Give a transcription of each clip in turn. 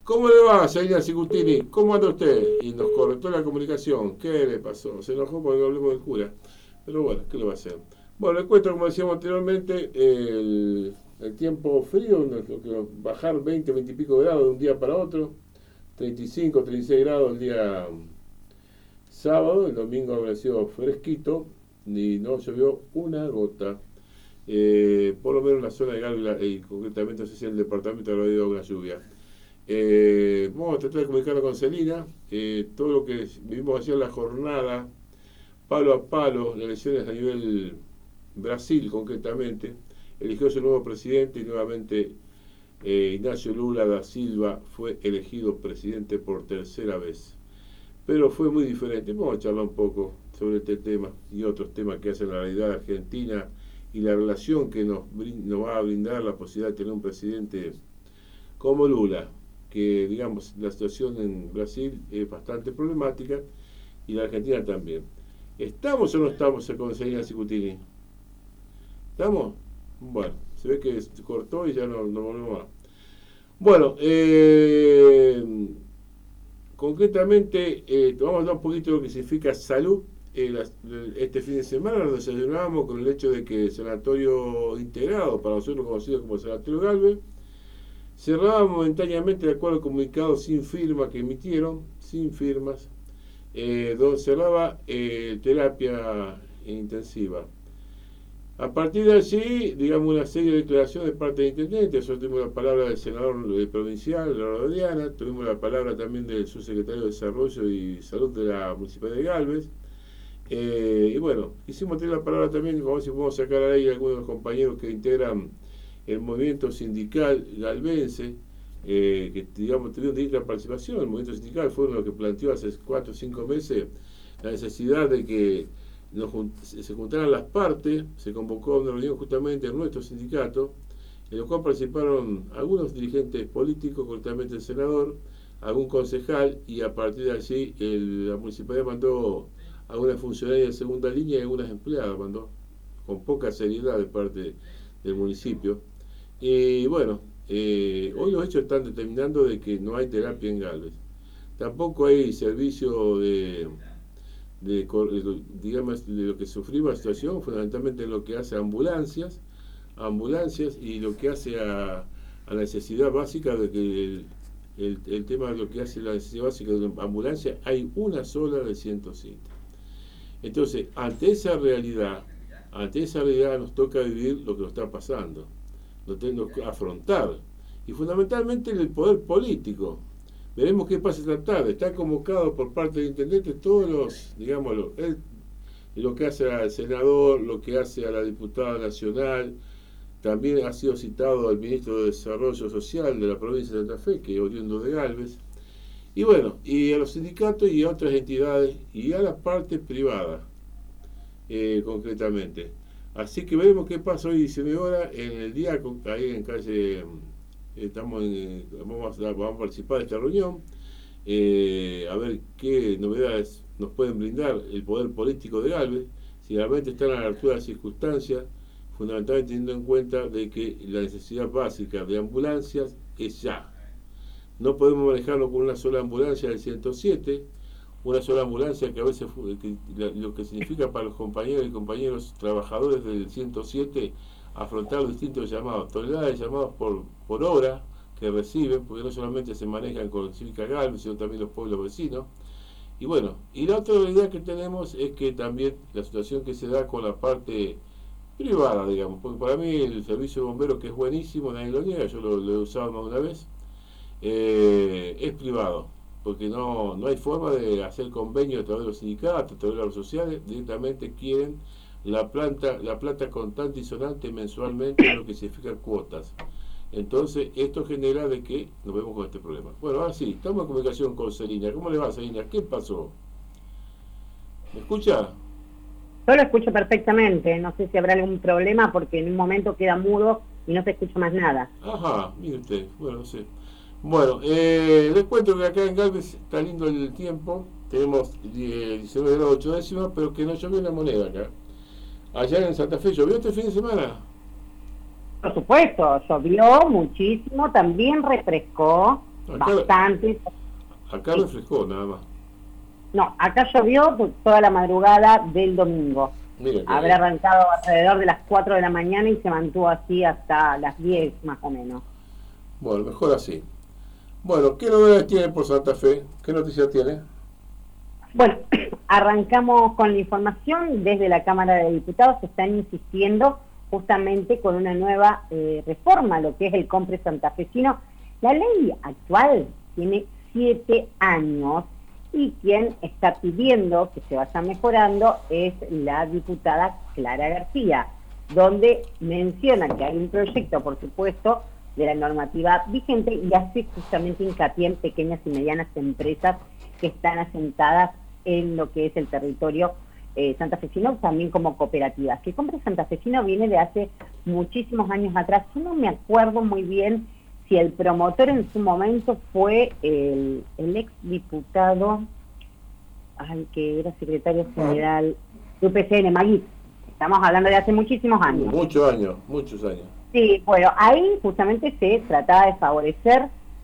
¿Cómo le va, señora Sicutini? ¿Cómo anda usted? Y nos cortó la comunicación. ¿Qué le pasó? Se enojó porque no hablemos del cura. Pero bueno, ¿qué le va a hacer? Bueno, le cuento, como decíamos anteriormente, el tiempo frío, bajar 20, 20 y pico grados de un día para otro, 35, 36 grados el día sábado, el domingo habrá sido fresquito y no llovió una gota. Por lo menos en la zona de Gávila y concretamente, no sé si en el departamento habrá habido una lluvia. Vamos a tratar de comunicarnos con Celina. Todo lo que vivimos ayer en la jornada, palo a palo, las elecciones a nivel Brasil concretamente, eligió su nuevo presidente y nuevamente Ignacio Lula da Silva fue elegido presidente por tercera vez. Pero fue muy diferente. Vamos a charlar un poco sobre este tema y otros temas que hacen la realidad argentina y la relación que nos va a brindar la posibilidad de tener un presidente como Lula, que digamos la situación en Brasil es bastante problemática y la Argentina también. ¿Estamos o no estamos con Celina Sicutini? ¿Estamos? Bueno, se ve que se cortó y ya no volvemos más. Bueno, concretamente vamos a hablar un poquito de lo que significa salud. Este fin de semana nos desayunamos con el hecho de que el sanatorio integrado, para nosotros conocido como el Sanatorio Galvez, cerraba momentáneamente de acuerdo al comunicado sin firma que emitieron, sin firmas, donde cerraba terapia intensiva. A partir de allí, digamos, una serie de declaraciones de parte del intendente. Nosotros tuvimos la palabra del senador provincial, Laura Diana, tuvimos la palabra también del subsecretario de Desarrollo y Salud de la Municipalidad de Galvez. Y bueno, quisimos tener la palabra también, como si podemos sacar ahí algunos de los compañeros que integran el movimiento sindical galvense, que digamos tuvieron directa participación. El movimiento sindical fue uno de los que planteó hace 4 o 5 meses la necesidad de que se juntaran las partes. Se convocó una reunión justamente en nuestro sindicato, en la cual participaron algunos dirigentes políticos, concretamente el senador, algún concejal, y a partir de allí la municipalidad mandó algunas funcionarias de segunda línea y algunas empleadas, mandó con poca seriedad de parte del municipio. Y bueno, hoy los hechos están determinando de que no hay terapia en Galvez. Tampoco hay servicio digamos, de lo que sufrimos la situación, fundamentalmente en lo que hace a ambulancias y lo que hace a la necesidad básica de que el tema de lo que hace la necesidad básica de la ambulancia, hay una sola de 107. Entonces, ante esa realidad nos toca vivir lo que nos está pasando, lo tenemos que afrontar, y fundamentalmente el poder político. Veremos qué pasa esta tarde. Está convocado por parte del intendente todos los, digamos, lo que hace al senador, lo que hace a la diputada nacional. También ha sido citado al ministro de Desarrollo Social de la provincia de Santa Fe, que es oriundo de Galvez. Y bueno, y a los sindicatos y a otras entidades y a la parte privada, concretamente. Así que veremos qué pasa hoy 19 horas en el día, ahí en calle. Vamos a participar de esta reunión, a ver qué novedades nos pueden brindar el poder político de Galvez, si realmente están a la altura de las circunstancias, fundamentalmente teniendo en cuenta de que la necesidad básica de ambulancias es ya. No podemos manejarlo con una sola ambulancia del 107, una sola ambulancia que a veces lo que significa para los compañeros y compañeros trabajadores del 107 afrontar los distintos llamados, toneladas de llamados por hora que reciben, porque no solamente se manejan con Cívica Galvez, sino también los pueblos vecinos. Y bueno, y la otra realidad que tenemos es que también la situación que se da con la parte privada, digamos, porque para mí el servicio de bomberos, que es buenísimo, nadie lo niega, yo lo he usado más de una vez, es privado, porque no hay forma de hacer convenio a través de los sindicatos, a través de las sociales, directamente quieren la plata contante y sonante mensualmente, lo que significa cuotas. Entonces, esto genera de que nos vemos con este problema. Bueno, ahora sí, estamos en comunicación con Celina. ¿Cómo le va, Celina? ¿Qué pasó? ¿Me escucha? Yo lo escucho perfectamente. No sé si habrá algún problema porque en un momento queda mudo y no se escucha más nada. Ajá, mire usted. Bueno, no sé. Bueno, les cuento que acá en Galvez está lindo el tiempo. Tenemos 19 grados 8 décimas, pero que no llovió una moneda acá. Allá en Santa Fe, ¿llovió este fin de semana? Por supuesto, llovió muchísimo, también refrescó, bastante. Acá refrescó nada más. No, acá llovió toda la madrugada del domingo. Mira, habrá arrancado alrededor de las 4 de la mañana y se mantuvo así hasta las 10 más o menos. Bueno, mejor así. Bueno, ¿qué novedades tiene por Santa Fe? ¿Qué noticias tiene? Bueno, arrancamos con la información. Desde la Cámara de Diputados se están insistiendo justamente con una nueva reforma, lo que es el compre santafesino. La ley actual tiene 7 años y quien está pidiendo que se vaya mejorando es la diputada Clara García, donde menciona que hay un proyecto, por supuesto, de la normativa vigente y hace justamente hincapié en pequeñas y medianas empresas que están asentadas en lo que es el territorio santafesino, también como cooperativas. Que Compre Santafesino viene de hace muchísimos años atrás. Yo no me acuerdo muy bien si el promotor en su momento fue el ex diputado, que era secretario general de UPCN, Magui. Estamos hablando de hace muchísimos años. Muchos años. Sí, bueno, ahí justamente se trataba de favorecer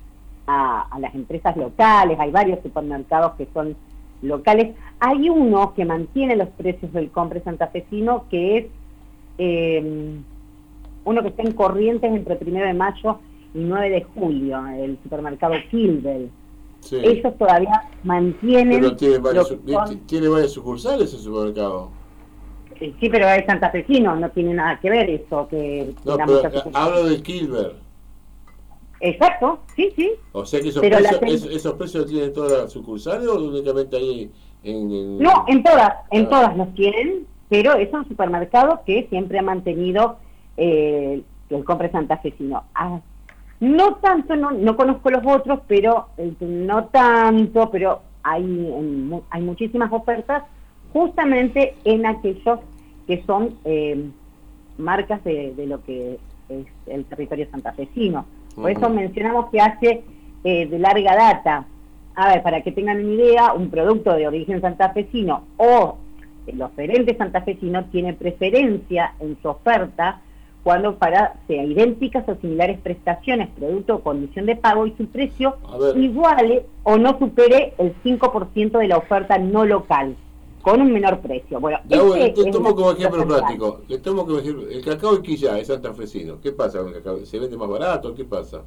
a las empresas locales. Hay varios supermercados que son locales. Hay uno que mantiene los precios del compre santafesino, que es uno que está en Corrientes entre 1 de mayo y 9 de julio, el supermercado Kilbel. Sí. Ellos todavía mantienen... Pero tiene varias sucursales ese supermercado. Sí, pero es santafesino, no tiene nada que ver eso. No, pero hablo del Kilber. Exacto, sí. O sea que esos precios los tienen todas las sucursales o únicamente ahí en... No, en todas los tienen, pero es un supermercado que siempre ha mantenido el compre santafesino. No tanto, no conozco los otros, pero no tanto, pero hay muchísimas ofertas justamente en aquellos que son marcas de lo que es el territorio santafesino. Por eso mencionamos que hace de larga data. A ver, para que tengan una idea, un producto de origen santafesino o el oferente santafesino tiene preferencia en su oferta cuando sea idénticas o similares prestaciones, producto o condición de pago, y su precio iguale o no supere el 5% de la oferta no local, con un menor precio. Bueno, te tomo como ejemplo práctico. El cacao de Quillá es santafesino. ¿Qué pasa con el cacao? ¿Se vende más barato? ¿Qué pasa?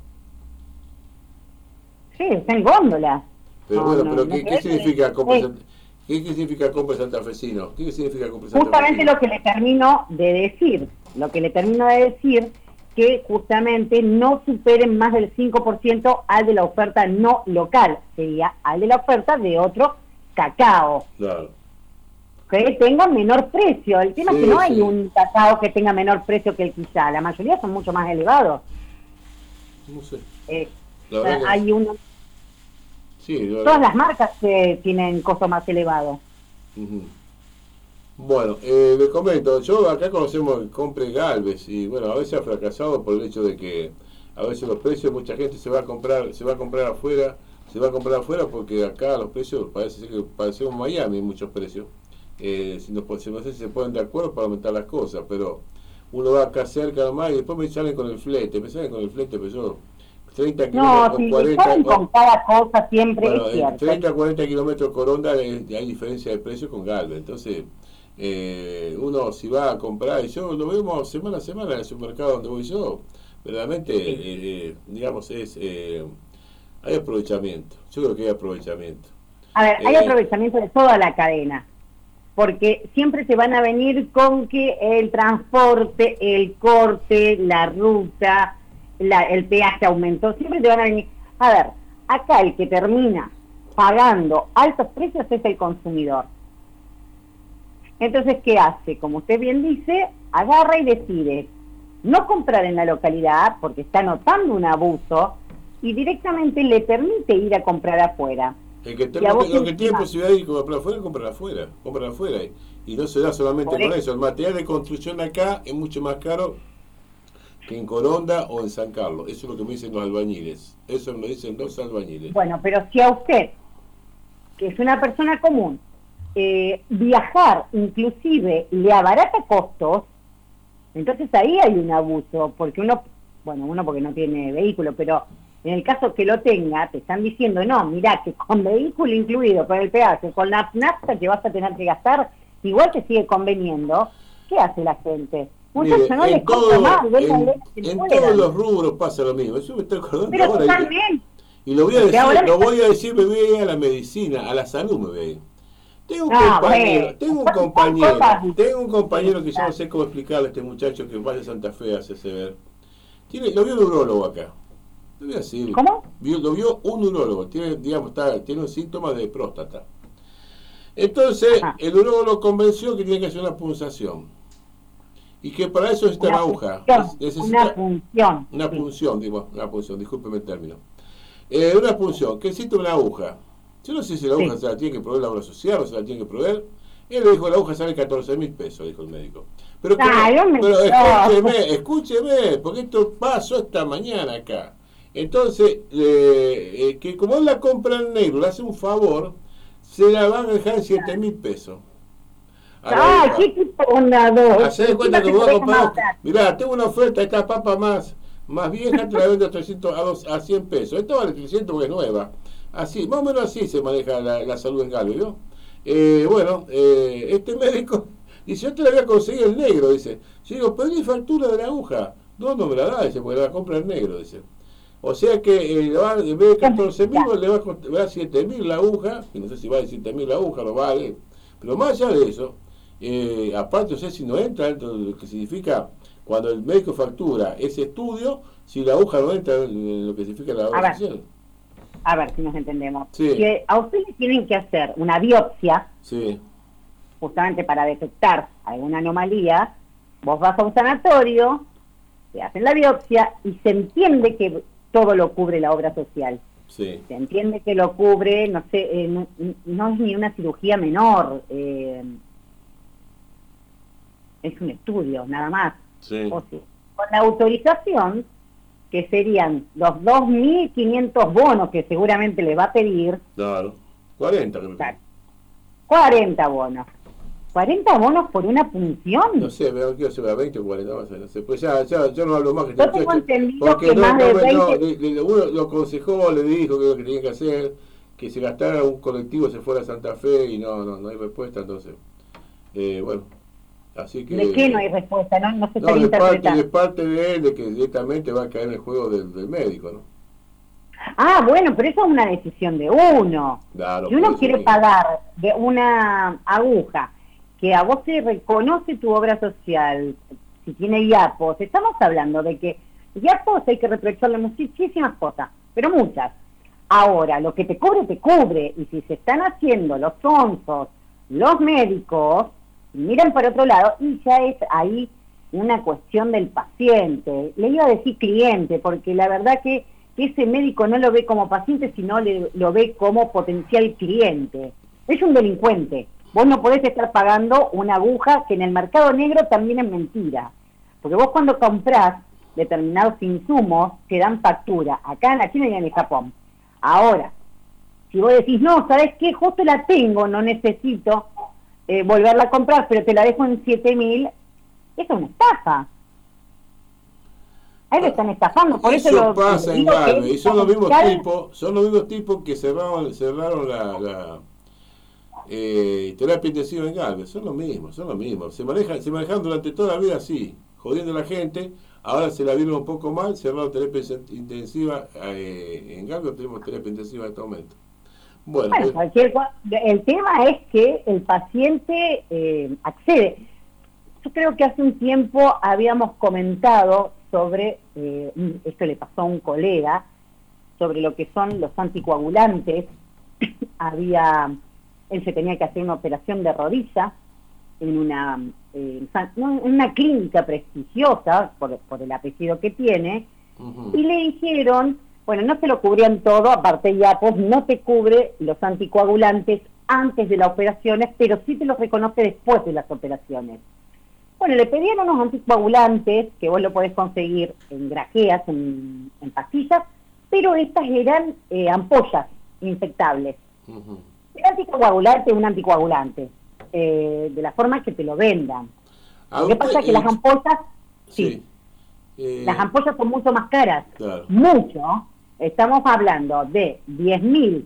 Sí, está en góndola. Pero ¿qué significa compra? ¿Qué significa compra santafesino? ¿Qué significa compra santafesino? Justamente lo que le termino de decir, que justamente no superen más del 5% al de la oferta no local, sería al de la oferta de otro cacao. Claro. Que tenga menor precio. El tema es que no hay un cacao que tenga menor precio que el Quillá, la mayoría son mucho más elevados. No sé. Hay uno... Sí, todas las marcas tienen costo más elevado. Bueno, les comento, yo acá conocemos el compre Galvez y bueno, a veces ha fracasado por el hecho de que a veces los precios, mucha gente se va a comprar afuera porque acá los precios parecemos Miami en muchos precios. No sé si se ponen de acuerdo para aumentar las cosas, pero uno va acá cerca nomás y después me salen con el flete, pero yo 30 kilómetros, no, 40 con cada cosa siempre es cierto. 30 a 40 kilómetros Coronda hay diferencia de precio con Galvez. Entonces uno si va a comprar, y yo lo vemos semana a semana en el supermercado donde voy yo, verdaderamente digamos hay aprovechamiento. Yo creo que hay aprovechamiento. A ver, hay aprovechamiento de toda la cadena, porque siempre se van a venir con que el transporte, el corte, la ruta, el peaje aumentó, siempre te van a venir. A ver, acá el que termina pagando altos precios es el consumidor. Entonces, ¿qué hace? Como usted bien dice, agarra y decide no comprar en la localidad porque está notando un abuso y directamente le permite ir a comprar afuera. El que tiene posibilidad de ir a comprar afuera, comprar afuera. Y no se da solamente con eso. El material de construcción acá es mucho más caro que en Coronda o en San Carlos. Eso es lo que me dicen los albañiles. Eso me dicen los albañiles. Bueno, pero si a usted, que es una persona común, viajar inclusive le abarata costos, entonces ahí hay un abuso, porque uno porque no tiene vehículo, pero En el caso que lo tenga, te están diciendo, no, mirá, que con vehículo incluido, con el peaje, con la nafta que vas a tener que gastar, igual te sigue conveniendo. ¿Qué hace la gente? Muchachos, no les compra más, en todos los rubros pasa lo mismo. Yo me estoy acordando pero ahora. Totalmente. Y lo voy a decir, me voy a ir a la medicina, a la salud me voy a ir. Tengo un compañero que yo no sé cómo explicarle a este muchacho que vaya a Santa Fe a hacerse ver. Lo vio un urólogo acá. Lo voy a decir. ¿Cómo? Lo vio un urólogo. Tiene un síntoma de próstata. Entonces, el urólogo lo convenció que tiene que hacer una punzación. Y que para eso necesita una aguja. Una punción, discúlpeme el término. Una punción, que necesita una aguja. Yo no sé si la aguja se la tiene que proveer la obra social o se la tiene que proveer. Él le dijo, la aguja sale 14.000 pesos, dijo el médico. Pero escúcheme, porque esto pasó esta mañana acá. Entonces, que como él la compra en negro, le hace un favor, se la van a dejar en 7.000 pesos. ¡Qué tipo bondador! Hacé de cuenta que voy a comprar. Mirá, tengo una oferta, esta papa más vieja, te la vendo a 100 pesos. Esta vale 300 porque es nueva. Así, más o menos así se maneja la salud en Galvez, ¿no? Este médico dice, yo te la voy a conseguir el negro, dice. Yo digo, pedí factura de la aguja. No me la da, dice, porque la compra en negro, dice. O sea que en vez de 14.000 le va a costar 7.000 la aguja, y no sé si vale 7.000 la aguja, no vale. Pero más allá de eso, aparte, no sé si no entra dentro de lo que significa cuando el médico factura ese estudio, si la aguja no entra en lo que significa la obra social. A ver si nos entendemos. Sí. Que a ustedes tienen que hacer una biopsia, justamente para detectar alguna anomalía. Vos vas a un sanatorio, te hacen la biopsia y se entiende que todo lo cubre la obra social. Sí. Se entiende que lo cubre, no sé, no es ni una cirugía menor, es un estudio, nada más. Sí. O sea, con la autorización, que serían los 2.500 bonos que seguramente le va a pedir. Claro, 40. Claro. 40 bonos. 40 bonos por una punción. No sé, me quiero se vea 20 o 40 más, no sé. Pues ya yo no hablo más que yo tengo entendido porque que más de 20... uno lo aconsejó, le dijo que lo que tenía que hacer, que se gastara un colectivo, se fuera a Santa Fe y no hay respuesta, entonces. Bueno, así que... ¿De qué no hay respuesta? No se está interpretando. Es parte de él, de que directamente va a caer en el juego del médico, ¿no? Bueno, pero eso es una decisión de uno. Claro, si uno quiere pagar de una aguja que a vos te reconoce tu obra social, si tiene hiapos, estamos hablando de que hiapos hay que reprocharle muchísimas cosas, pero muchas. Ahora, lo que te cubre, y si se están haciendo los onzos, los médicos, miran para otro lado, y ya es ahí una cuestión del paciente. Le iba a decir cliente, porque la verdad que ese médico no lo ve como paciente, sino lo ve como potencial cliente. Es un delincuente. Vos no podés estar pagando una aguja que en el mercado negro también es mentira. Porque vos cuando comprás determinados insumos, te dan factura, acá en la China y en el Japón. Ahora, si vos decís, no, ¿sabés qué? Justo la tengo, no necesito volverla a comprar, pero te la dejo en 7.000, es una estafa. Ahí lo están estafando, por eso pasa en Galvez, y son los mismos tipos que cerraron la terapia intensiva en Galvez, son los mismos. Se manejan durante toda la vida así, jodiendo a la gente. Ahora se la vieron un poco mal, cerraron terapia intensiva en Galvez, tenemos terapia intensiva en este momento. Bueno, el tema es que el paciente accede. Yo creo que hace un tiempo habíamos comentado sobre, esto le pasó a un colega, sobre lo que son los anticoagulantes. Él se tenía que hacer una operación de rodilla en una clínica prestigiosa, por el apellido que tiene, y le dijeron, bueno, no se lo cubrían todo, aparte ya pues no te cubre los anticoagulantes antes de las operaciones, pero sí te los reconoce después de las operaciones. Bueno, le pedían unos anticoagulantes, que vos lo podés conseguir en grajeas, en pastillas, pero estas eran ampollas infectables. El anticoagulante es un anticoagulante, de la forma que te lo vendan. Lo que pasa es que las ampollas, las ampollas son mucho más caras, claro. mucho, estamos hablando de 10.000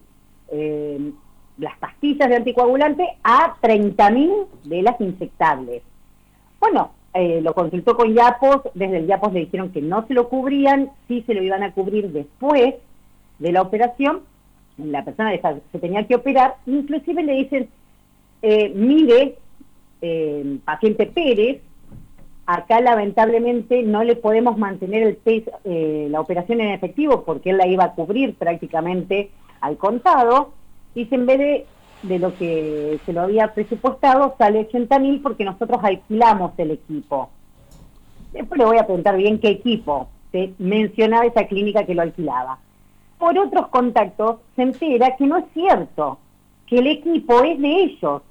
las pastillas de anticoagulante a 30.000 de las inyectables. Bueno, lo consultó con Yapos, desde el Yapos le dijeron que no se lo cubrían, sí se lo iban a cubrir después de la operación, la persona se tenía que operar, inclusive le dicen, mire, paciente Pérez, acá lamentablemente no le podemos mantener la operación en efectivo porque él la iba a cubrir prácticamente al contado, dice en vez de lo que se lo había presupuestado sale 80.000 porque nosotros alquilamos el equipo. Después le voy a preguntar bien qué equipo, se mencionaba esa clínica que lo alquilaba. Por otros contactos se entera que no es cierto, que el equipo es de ellos.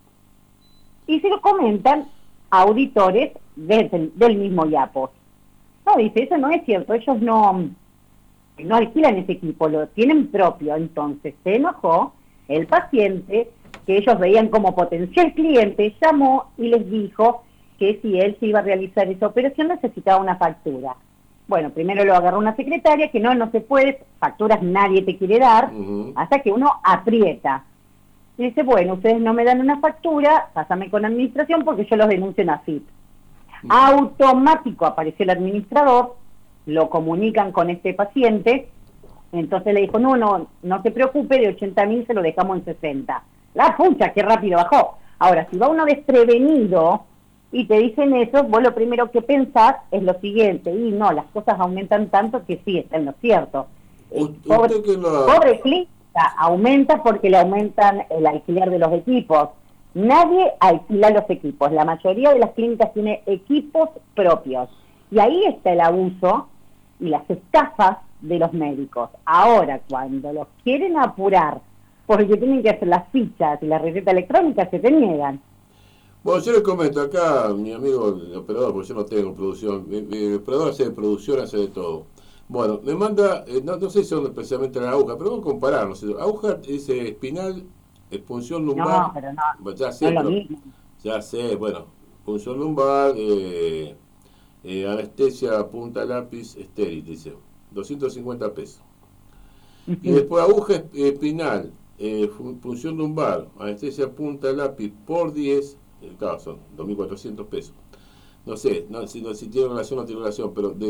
Y se lo comentan a auditores del mismo Yapos. No, dice, eso no es cierto, ellos no alquilan ese equipo, lo tienen propio. Entonces se enojó el paciente, que ellos veían como potencial cliente, llamó y les dijo que si él se iba a realizar esa operación necesitaba una factura. Bueno, primero lo agarró una secretaria, que no se puede, facturas nadie te quiere dar, hasta que uno aprieta. Y dice, bueno, ustedes no me dan una factura, pásame con administración porque yo los denuncio en AFIP. Automático apareció el administrador, lo comunican con este paciente, entonces le dijo, no se preocupe, de 80.000 se lo dejamos en 60. La pucha, qué rápido bajó. Ahora, si va uno desprevenido y te dicen eso, vos lo primero que pensás es lo siguiente, y no, las cosas aumentan tanto que sí, está en lo cierto. Pobre clínica aumenta porque le aumentan el alquiler de los equipos. Nadie alquila los equipos, la mayoría de las clínicas tiene equipos propios. Y ahí está el abuso y las estafas de los médicos. Ahora, cuando los quieren apurar porque tienen que hacer las fichas y la receta electrónica, se te niegan. Bueno, yo les comento acá, mi amigo el operador, porque yo no tengo producción, mi operador hace de producción, hace de todo. Bueno, me manda, no sé si son especialmente la aguja, pero vamos a comparar, no sé, aguja dice espinal, punción lumbar. No, pero no, bueno, ya sé, no es lo mismo. Ya sé, bueno, punción lumbar, anestesia punta lápiz estéril, dice, 250 pesos. Y después aguja espinal, punción lumbar, anestesia punta lápiz por 10, claro, son 2.400 pesos. No sé, si tiene relación o no tiene relación, pero de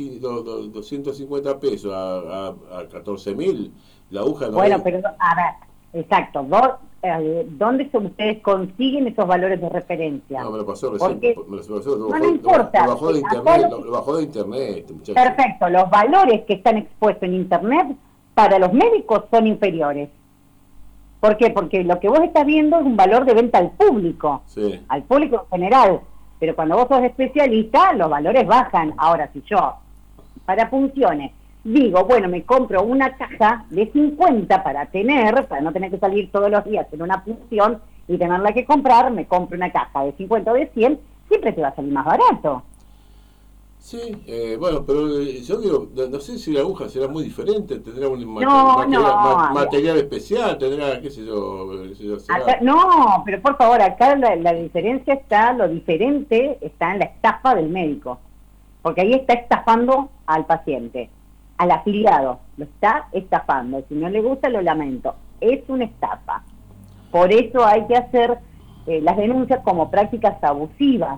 2.250 pesos a 14.000, la aguja no. Bueno, pero a ver, exacto, ¿dónde ustedes consiguen esos valores de referencia? No, me lo pasó recién. No importa. Lo bajó de internet, muchacho. Perfecto, los valores que están expuestos en internet para los médicos son inferiores. ¿Por qué? Porque lo que vos estás viendo es un valor de venta al público, sí, al público en general. Pero cuando vos sos especialista, los valores bajan. Ahora, si yo, para punciones, digo, bueno, me compro una caja de 50 para no tener que salir todos los días en una punción y tenerla que comprar, me compro una caja de 50 o de 100, siempre te va a salir más barato. Sí, bueno, pero yo digo, no sé si la aguja será muy diferente, tendrá un material especial, tendrá, qué sé yo acá, no, pero por favor, acá la diferencia está, lo diferente está en la estafa del médico, porque ahí está estafando al paciente, al afiliado, lo está estafando, si no le gusta lo lamento, es una estafa. Por eso hay que hacer las denuncias como prácticas abusivas.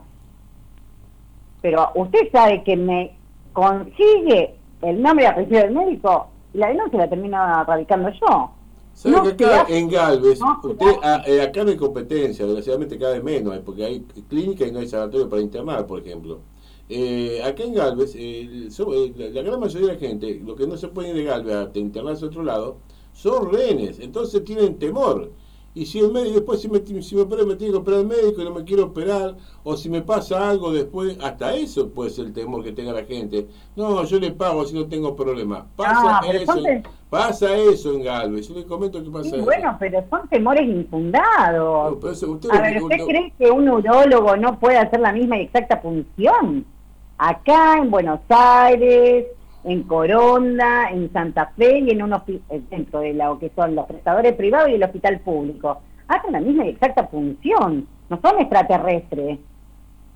Pero usted sabe que me consigue el nombre y apellido del médico y la denuncia la termino radicando yo. ¿Sabe que acá en Galvez, acá no hay competencia, desgraciadamente cada vez menos, porque hay clínica y no hay sanatorio para internar, por ejemplo. Acá en Galvez, la gran mayoría de la gente, lo que no se puede ir de Galvez a internarse a otro lado, son rehenes, entonces tienen temor. Y si el médico, después si me opero, me tiene que operar el médico y no me quiero operar, o si me pasa algo después, hasta eso puede ser el temor que tenga la gente. No, yo le pago si no tengo problema. Pasa eso en Galvez. Yo le comento que pasa eso. Bueno, pero son temores infundados. No, pero eso, ¿usted cree que un urólogo no puede hacer la misma y exacta función? Acá en Buenos Aires, en Coronda, en Santa Fe y en dentro de lo que son los prestadores privados y el hospital público. Hacen la misma y exacta función, no son extraterrestres.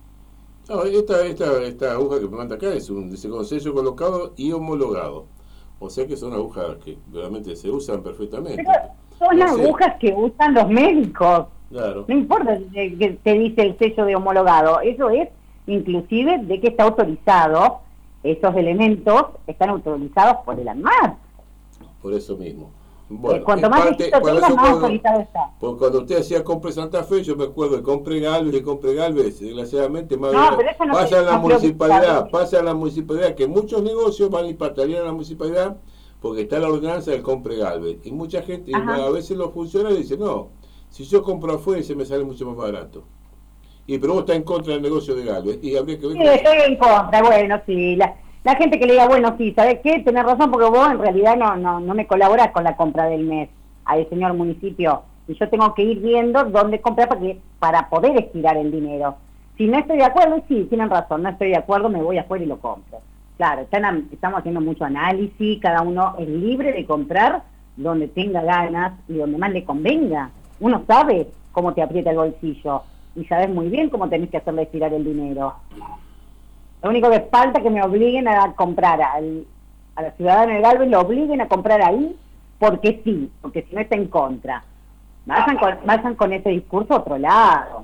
No, esta aguja que me manda acá dice con sello colocado y homologado. O sea que son agujas que realmente se usan perfectamente. Pero son No sé. agujas que usan los médicos. Claro. No importa que te dice el sello de homologado. Eso es inclusive de que está autorizado. Esos elementos están autorizados por el ANMAT. Por eso mismo. Bueno, Cuanto más registro tenga, más autorizado está. Porque cuando usted hacía Compre Santa Fe, yo me acuerdo de Compre Galvez, desgraciadamente, más No, pero eso no pasa en la no creo que municipalidad, sea. pasa en la municipalidad, que muchos negocios van y patalean a la municipalidad porque está la ordenanza del Compre Galvez. Y mucha gente, Ajá. a veces los funcionarios dicen, no, si yo compro afuera se me sale mucho más barato. Y pero vos estás en contra del negocio de Galvez. Y habría que ver Sí, estoy en contra. Bueno, sí. La gente que le diga, bueno, sí, ¿sabes qué? Tenés razón porque vos en realidad no me colaborás con la compra del mes al señor municipio. Y yo tengo que ir viendo dónde comprar para poder estirar el dinero. Si no estoy de acuerdo, sí, tienen razón, no estoy de acuerdo, me voy afuera y lo compro. Claro, estamos haciendo mucho análisis, cada uno es libre de comprar donde tenga ganas y donde más le convenga. Uno sabe cómo te aprieta el bolsillo y sabes muy bien cómo tenés que hacerle estirar el dinero. Lo único que falta es que me obliguen a comprar a la ciudadana de Galvez, lo obliguen a comprar ahí porque sí, porque si no está en contra. Vayan con ese discurso a otro lado.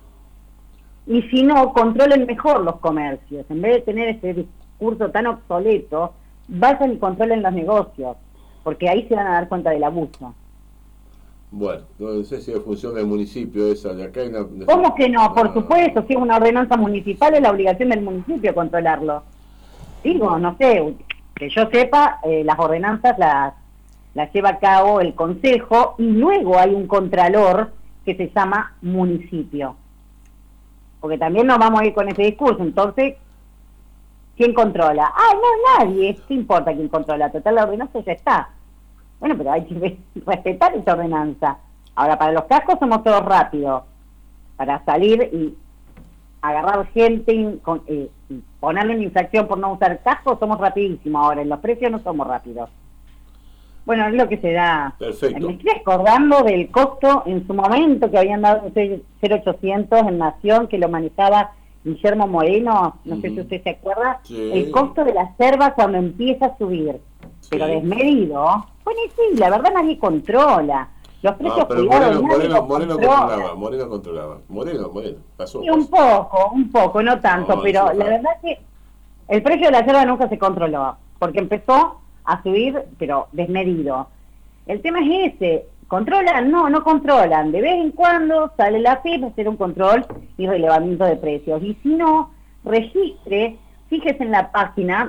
Y si no, controlen mejor los comercios. En vez de tener ese discurso tan obsoleto, vayan y controlen los negocios, porque ahí se van a dar cuenta del abuso. Bueno, no sé si es función del municipio esa, de acá hay una... ¿Cómo que no? Por supuesto, si es una ordenanza municipal, es la obligación del municipio controlarlo. Digo, no sé, que yo sepa, las ordenanzas las lleva a cabo el consejo y luego hay un contralor que se llama municipio. Porque también nos vamos a ir con ese discurso, entonces, ¿quién controla? No, nadie, ¿qué importa quién controla? Total, la ordenanza ya está. Bueno, pero hay que respetar esa ordenanza. Ahora, para los cascos somos todos rápidos. Para salir y agarrar gente y ponerle una infracción por no usar casco, somos rapidísimos. Ahora, en los precios no somos rápidos. Bueno, es lo que se da. Perfecto. Me estoy acordando del costo en su momento que habían dado 0800 en Nación, que lo manejaba Guillermo Moreno, no sé si usted se acuerda, Sí. El costo de la yerba cuando empieza a subir, pero Sí. desmedido. Bueno, y sí, la verdad nadie controla. Los precios No, pero cuidados, nadie los Moreno controlaba. Moreno, pasó. Sí, un poco, no tanto, No, pero sí, la verdad que el precio de la yerba nunca se controló, porque empezó a subir, pero desmedido. El tema es ese, ¿controlan? No controlan. De vez en cuando sale la FIP a hacer un control y relevamiento de precios. Y si no, registre, fíjese en la página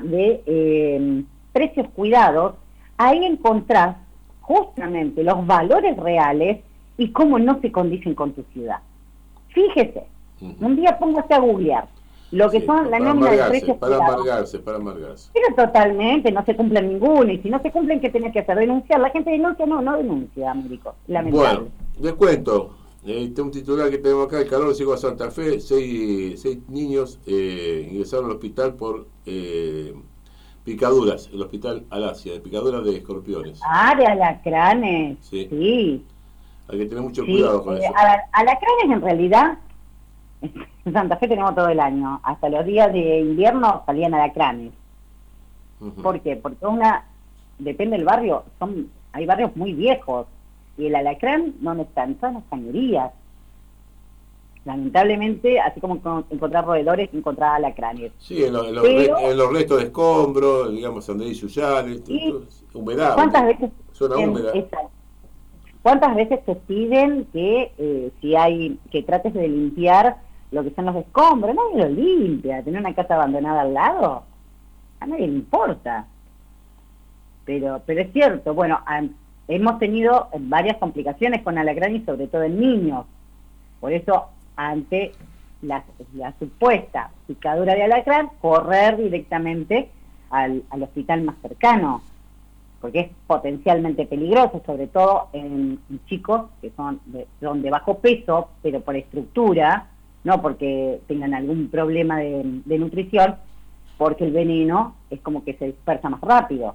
de precios cuidados, ahí encontrás justamente los valores reales y cómo no se condicen con tu ciudad. Fíjese, un día póngase a googlear lo que son la nómina de precios para cuidados. amargarse. Pero totalmente, no se cumplen ninguno, y si no se cumplen, ¿qué tenés que hacer? ¿Denunciar? La gente denuncia, no denuncia, Américo, lamentable. Bueno, les cuento, un titular que tenemos acá, el calor llegó a Santa Fe, seis niños ingresaron al hospital por picaduras, el hospital Alasia, de picaduras de escorpiones. De alacranes, sí. Hay que tener mucho cuidado con eso. Alacranes en realidad, en Santa Fe tenemos todo el año, hasta los días de invierno salían alacranes. ¿Por qué? Porque depende del barrio, hay barrios muy viejos, y el alacrán, ¿dónde están? Son las cañerías. Lamentablemente, así como encontrar roedores, encontrar alacranes. Sí, en los restos de escombros, digamos, Andrés y Suyales, humedad. ¿Cuántas veces? Zona húmeda. ¿Cuántas veces te piden que que trates de limpiar lo que son los escombros? Nadie lo limpia. ¿Tener una casa abandonada al lado? A nadie le importa. Pero es cierto, bueno, hemos tenido varias complicaciones con alacranes, sobre todo en niños. Por eso, ante la supuesta picadura de alacrán, correr directamente al hospital más cercano, porque es potencialmente peligroso, sobre todo en chicos que son de bajo peso, pero por estructura, no porque tengan algún problema de nutrición, porque el veneno es como que se dispersa más rápido.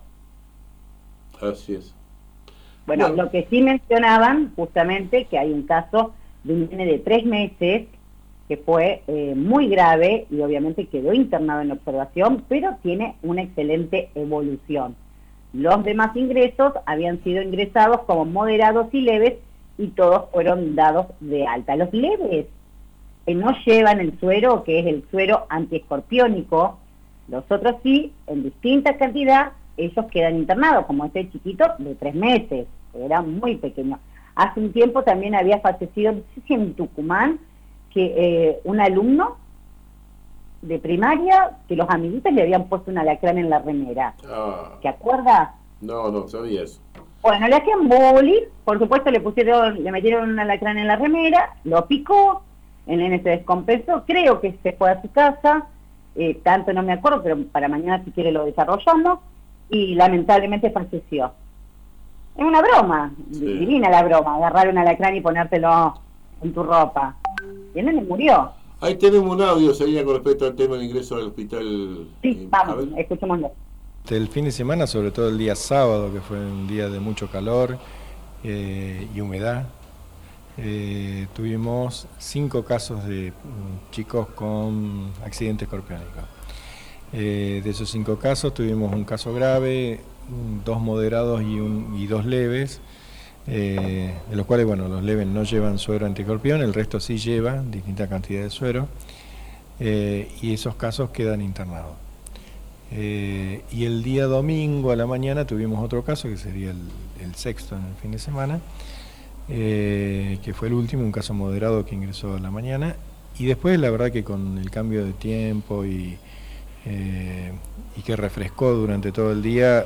Así es. Bueno, lo que sí mencionaban, justamente, que hay un caso de un nene de 3 meses que fue muy grave y obviamente quedó internado en observación, pero tiene una excelente evolución. Los demás ingresos habían sido ingresados como moderados y leves y todos fueron dados de alta. Los leves no llevan el suero, que es el suero antiescorpiónico. Los otros sí, en distinta cantidad, ellos quedan internados, como este chiquito de 3 meses, era muy pequeño. Hace un tiempo también había fallecido, no sé si en Tucumán, que un alumno de primaria, que los amiguitos le habían puesto un alacrán en la remera. ¿Te acuerdas? No sabía eso. Bueno, le hacían bullying, por supuesto le metieron un alacrán en la remera, lo picó, el nene se descompensó, creo que se fue a su casa, tanto no me acuerdo, pero para mañana si quiere lo desarrollamos, y lamentablemente falleció. Es una broma, sí. Divina la broma, agarrar un alacrán y ponértelo en tu ropa. Y el nene murió. Ahí tenemos un audio, Selina, con respecto al tema del ingreso al hospital. Sí, vamos, escuchémoslo. El fin de semana, sobre todo el día sábado, que fue un día de mucho calor y humedad, tuvimos 5 casos de chicos con accidente escorpiónico. De esos 5 casos tuvimos un caso grave, 2 moderados y 2 leves, de los cuales, bueno, los leves no llevan suero antiescorpión, el resto sí lleva distinta cantidad de suero, y esos casos quedan internados. Y el día domingo a la mañana tuvimos otro caso, que sería el sexto en el fin de semana, que fue el último, un caso moderado que ingresó a la mañana, y después la verdad que con el cambio de tiempo y que refrescó durante todo el día,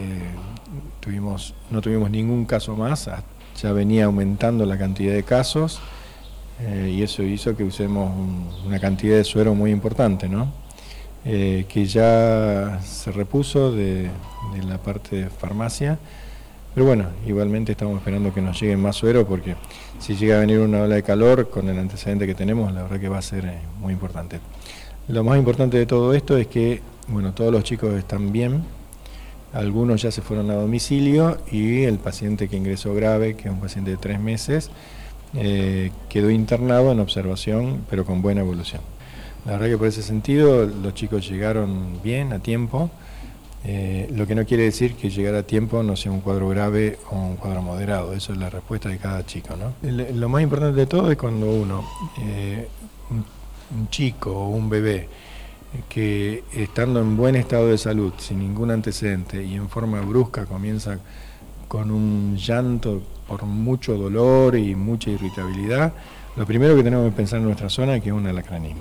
no tuvimos ningún caso más, ya venía aumentando la cantidad de casos, y eso hizo que usemos una cantidad de suero muy importante, ¿no? Que ya se repuso de la parte de farmacia, pero bueno, igualmente estamos esperando que nos llegue más suero, porque si llega a venir una ola de calor con el antecedente que tenemos, la verdad que va a ser muy importante. Lo más importante de todo esto es que, bueno, todos los chicos están bien, algunos ya se fueron a domicilio, y el paciente que ingresó grave, que es un paciente de 3 meses, quedó internado en observación, pero con buena evolución. La verdad que por ese sentido los chicos llegaron bien, a tiempo, lo que no quiere decir que llegar a tiempo no sea un cuadro grave o un cuadro moderado, eso es la respuesta de cada chico, ¿no? Lo más importante de todo es cuando uno, un chico o un bebé, que estando en buen estado de salud, sin ningún antecedente y en forma brusca comienza con un llanto por mucho dolor y mucha irritabilidad, lo primero que tenemos que pensar en nuestra zona es que es un alacranismo.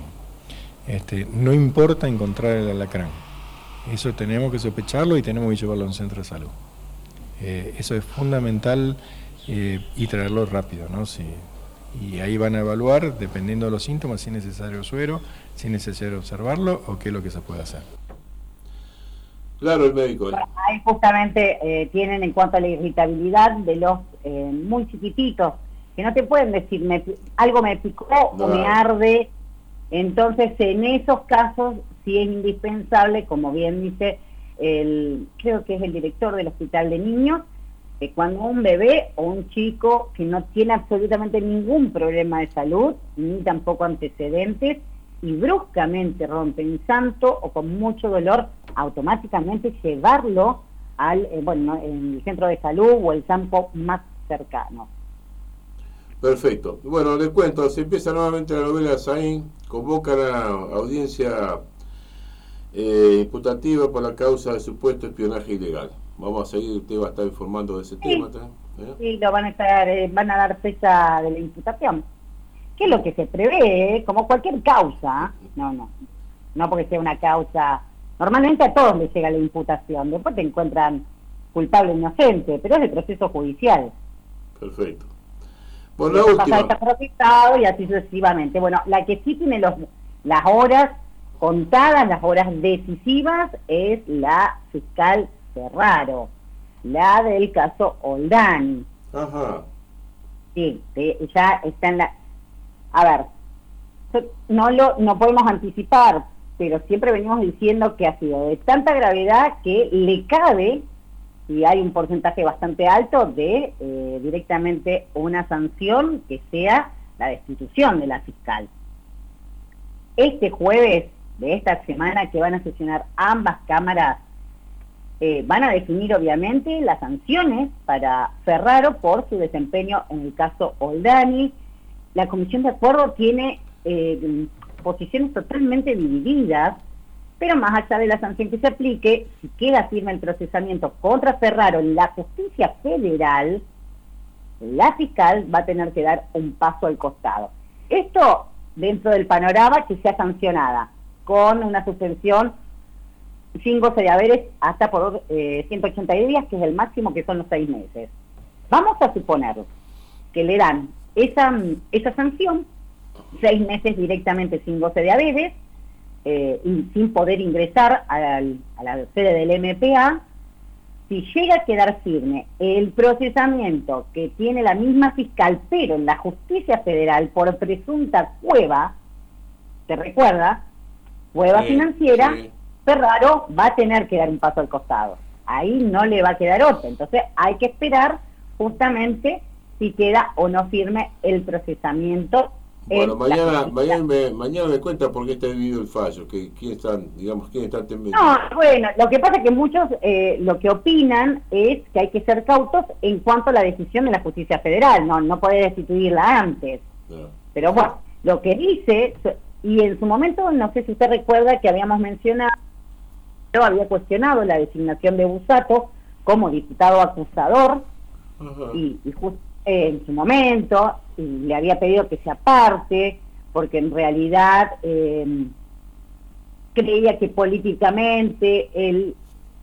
No importa encontrar el alacrán, eso tenemos que sospecharlo y tenemos que llevarlo a un centro de salud. Eso es fundamental, y traerlo rápido, ¿no? Y ahí van a evaluar, dependiendo de los síntomas, si es necesario suero, si es necesario observarlo o qué es lo que se puede hacer. Claro, el médico. Ahí justamente tienen, en cuanto a la irritabilidad de los muy chiquititos, que no te pueden decir, algo me picó o me arde. Entonces, en esos casos sí es indispensable, como bien dice creo que es el director del hospital de niños, que cuando un bebé o un chico que no tiene absolutamente ningún problema de salud, ni tampoco antecedentes, y bruscamente rompe en llanto o con mucho dolor, automáticamente llevarlo al en el centro de salud o el campo más cercano. Perfecto. Bueno, les cuento, se empieza nuevamente la novela Saín, convocan a audiencia imputativa por la causa de supuesto espionaje ilegal. Vamos a seguir, usted va a estar informando de ese tema. Sí, lo van a dar fecha de la imputación, que es lo que se prevé, como cualquier causa, no porque sea una causa, normalmente a todos les llega la imputación, después te encuentran culpable o inocente, pero es el proceso judicial. Perfecto. Bueno, la última. Está procesado y así sucesivamente. Bueno, la que sí tiene las horas contadas, las horas decisivas, es la fiscal Ferraro, la del caso Oldani. Ajá. Sí, ya está en la... A ver, no podemos anticipar, pero siempre venimos diciendo que ha sido de tanta gravedad que le cabe, y hay un porcentaje bastante alto de directamente una sanción que sea la destitución de la fiscal. Este jueves de esta semana, que van a sesionar ambas cámaras, van a definir obviamente las sanciones para Ferraro por su desempeño en el caso Oldani. La Comisión de Acuerdo tiene posiciones totalmente divididas, pero más allá de la sanción que se aplique, si queda firme el procesamiento contra Ferraro en la justicia federal, la fiscal va a tener que dar un paso al costado. Esto dentro del panorama que sea sancionada, con una suspensión sin goce de haberes hasta por 180 días, que es el máximo, que son los 6 meses. Vamos a suponer que le dan esa sanción, 6 meses directamente sin goce de haberes, y sin poder ingresar a la sede del MPA. Si llega a quedar firme el procesamiento que tiene la misma fiscal, pero en la justicia federal por presunta cueva, ¿te recuerda? Cueva financiera, sí. Ferraro va a tener que dar un paso al costado. Ahí no le va a quedar otra. Entonces hay que esperar justamente si queda o no firme el procesamiento. Bueno, mañana me cuenta por qué está dividido el fallo, quién están temiendo. No, bueno, lo que pasa es que muchos lo que opinan es que hay que ser cautos en cuanto a la decisión de la justicia federal, no poder destituirla antes. No. Pero bueno, lo que dice, y en su momento, no sé si usted recuerda que habíamos mencionado, había cuestionado la designación de Bussato como diputado acusador, y justo en su momento, y le había pedido que se aparte, porque en realidad creía que políticamente él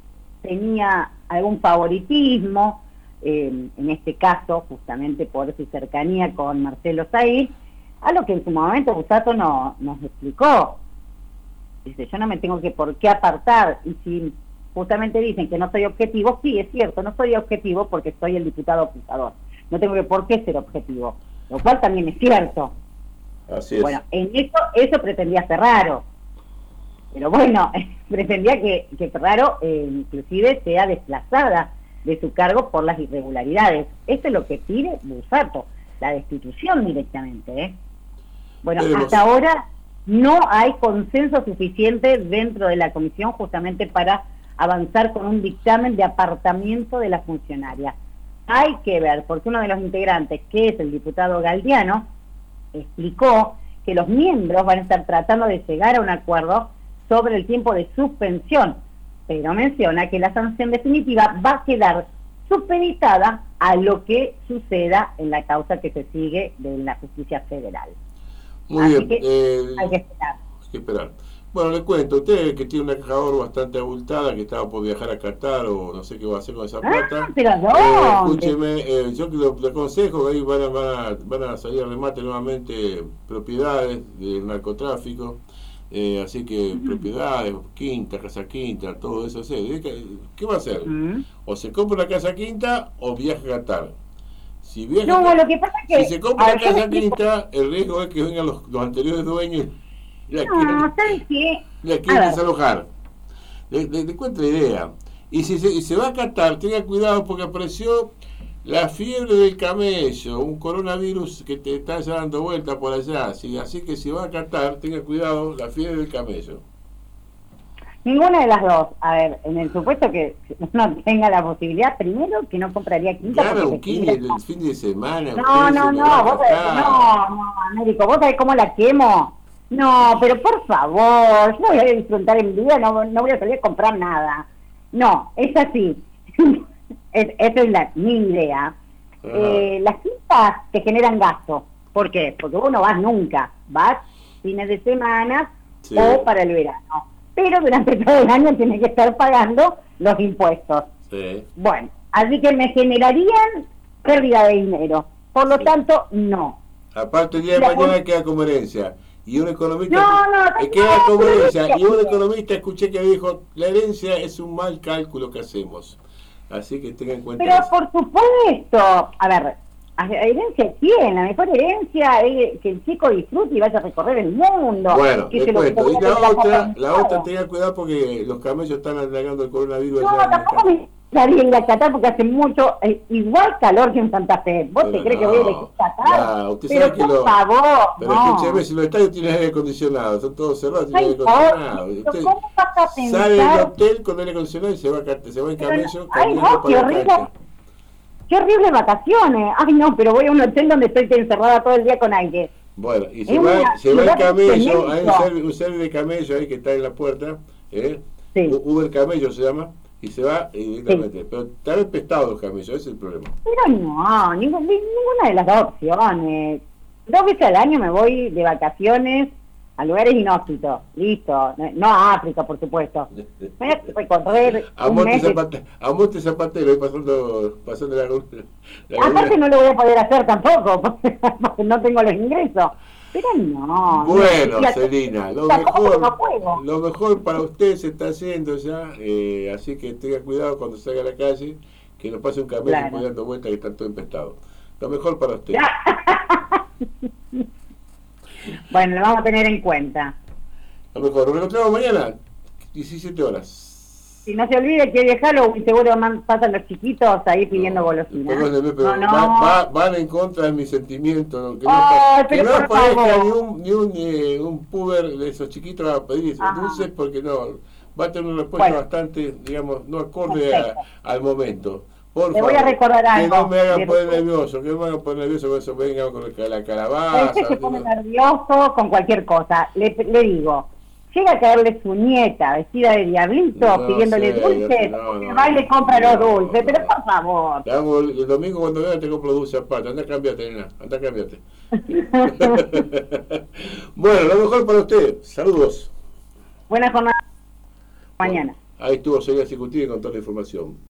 tenía algún favoritismo, en este caso, justamente por su cercanía con Marcelo Said, a lo que en su momento Bussato nos explicó. Dice, yo no me tengo por qué apartar, y si justamente dicen que no soy objetivo, sí, es cierto, no soy objetivo porque soy el diputado acusador. No tengo por qué ser objetivo, lo cual también es cierto. Así es. Bueno, en eso pretendía Ferraro, pero bueno, pretendía que Ferraro inclusive sea desplazada de su cargo por las irregularidades. Esto es lo que pide Bussato, la destitución directamente. Bueno, hasta ahora no hay consenso suficiente dentro de la comisión justamente para avanzar con un dictamen de apartamiento de la funcionaria. Hay que ver, porque uno de los integrantes, que es el diputado Galdiano, explicó que los miembros van a estar tratando de llegar a un acuerdo sobre el tiempo de suspensión, pero menciona que la sanción definitiva va a quedar supeditada a lo que suceda en la causa que se sigue de la justicia federal. Muy Así bien, que hay que esperar. Hay que esperar. Bueno, le cuento, usted que tiene una caja de ahorro bastante abultada, que estaba por viajar a Qatar o no sé qué va a hacer con esa plata. Pero no. Escúcheme, yo le aconsejo que ahí van a salir a remate nuevamente propiedades del narcotráfico, así que propiedades, quinta, casa quinta, todo eso. ¿Qué va a hacer? O se compra una casa quinta o viaja a Qatar. Si viaja, lo que pasa es que si se compra una casa quinta, el riesgo es que vengan los anteriores dueños. ¿Sabes qué? La quieren desalojar. Le cuento la idea. Y si se va a Qatar, tenga cuidado porque apareció la fiebre del camello, un coronavirus que te está dando vuelta por allá. Así que si va a Qatar, tenga cuidado, la fiebre del camello. Ninguna de las dos. A ver, en el supuesto que uno tenga la posibilidad, primero que no compraría quinta. Claro, un quinta el fin de semana. Américo, ¿vos sabés cómo la quemo? No, pero por favor, yo no voy a disfrutar en vida, no voy a salir a comprar nada. No, es así. Esa es mi idea. Las quintas te generan gasto. ¿Por qué? Porque vos no vas nunca. Vas fines de semana o para el verano. Pero durante todo el año tienes que estar pagando los impuestos. Sí. Bueno, así que me generarían pérdida de dinero. Por lo tanto, no. Aparte, el día de mañana queda como herencia. Y un economista queda como herencia. Y un equinomista escuché que dijo, la herencia es un mal cálculo que hacemos. Así que tengan en cuenta. Pero eso. Por supuesto, a ver, herencia quién, la mejor herencia es que el chico disfrute y vaya a recorrer el mundo. Bueno, les cuento. Y la otra, tenga cuidado porque los camellos están alargando el coronavirus. No, tampoco me gustaría ir a Qatar porque hace mucho, igual calor que en Santa Fe. ¿Vos te crees que voy a elegir Qatar? Usted pero sabe que por favor, pero no. escúcheme, si los estadios tienen aire acondicionado, son todos cerrados, tienen Ay, aire acondicionado. Usted ¿cómo vas a pensar? sale del hotel con aire acondicionado y se va en camello. Ay, no, qué horrible. Qué horrible vacaciones. Ay, no, pero voy a un hotel donde estoy encerrada todo el día con aire. Bueno, y se va en camello, hay un servicio de camello ahí que está en la puerta, sí. Uber Camello se llama, y se va directamente. Sí. Pero están empestados los camellos, ese es el problema. Pero no, ninguna de las dos opciones. 2 veces al año me voy de vacaciones a lugares inhóspitos, listo, no a África, por supuesto. Voy a recorrer a Monte Zapatero, ahí pasando la aparte no lo voy a poder hacer tampoco, porque no tengo los ingresos. Pero no. Bueno, Celina, lo mejor para usted se está haciendo ya, así que tenga cuidado cuando salga a la calle, que no pase un camello dando vueltas que están todo empestado. Lo mejor para usted. Bueno, lo vamos a tener en cuenta. Lo mejor, nos encontramos mañana, 17 horas. Si no se olvide que hoy es Halloween, seguro pasan los chiquitos ahí pidiendo golosinas. Perdóneme, pero van en contra de mis sentimientos. Que pero no aparezca favor. ni un puber de esos chiquitos a pedir dulces, porque no va a tener una respuesta bastante, digamos, no acorde al momento. Por favor, voy a recordar algo. Que no me hagan poner nervioso, con eso vengan con la calabaza. Usted se pone nervioso con cualquier cosa. Le digo, llega a caerle su nieta vestida de diablito pidiéndole dulces, va y le compra los dulces, pero por favor. El domingo cuando venga te compro dulces aparte, anda cambiate, nena, anda cambiate. Bueno, lo mejor para usted, saludos. Buena jornada mañana. Ahí estuvo Celia Cicuti con toda la información.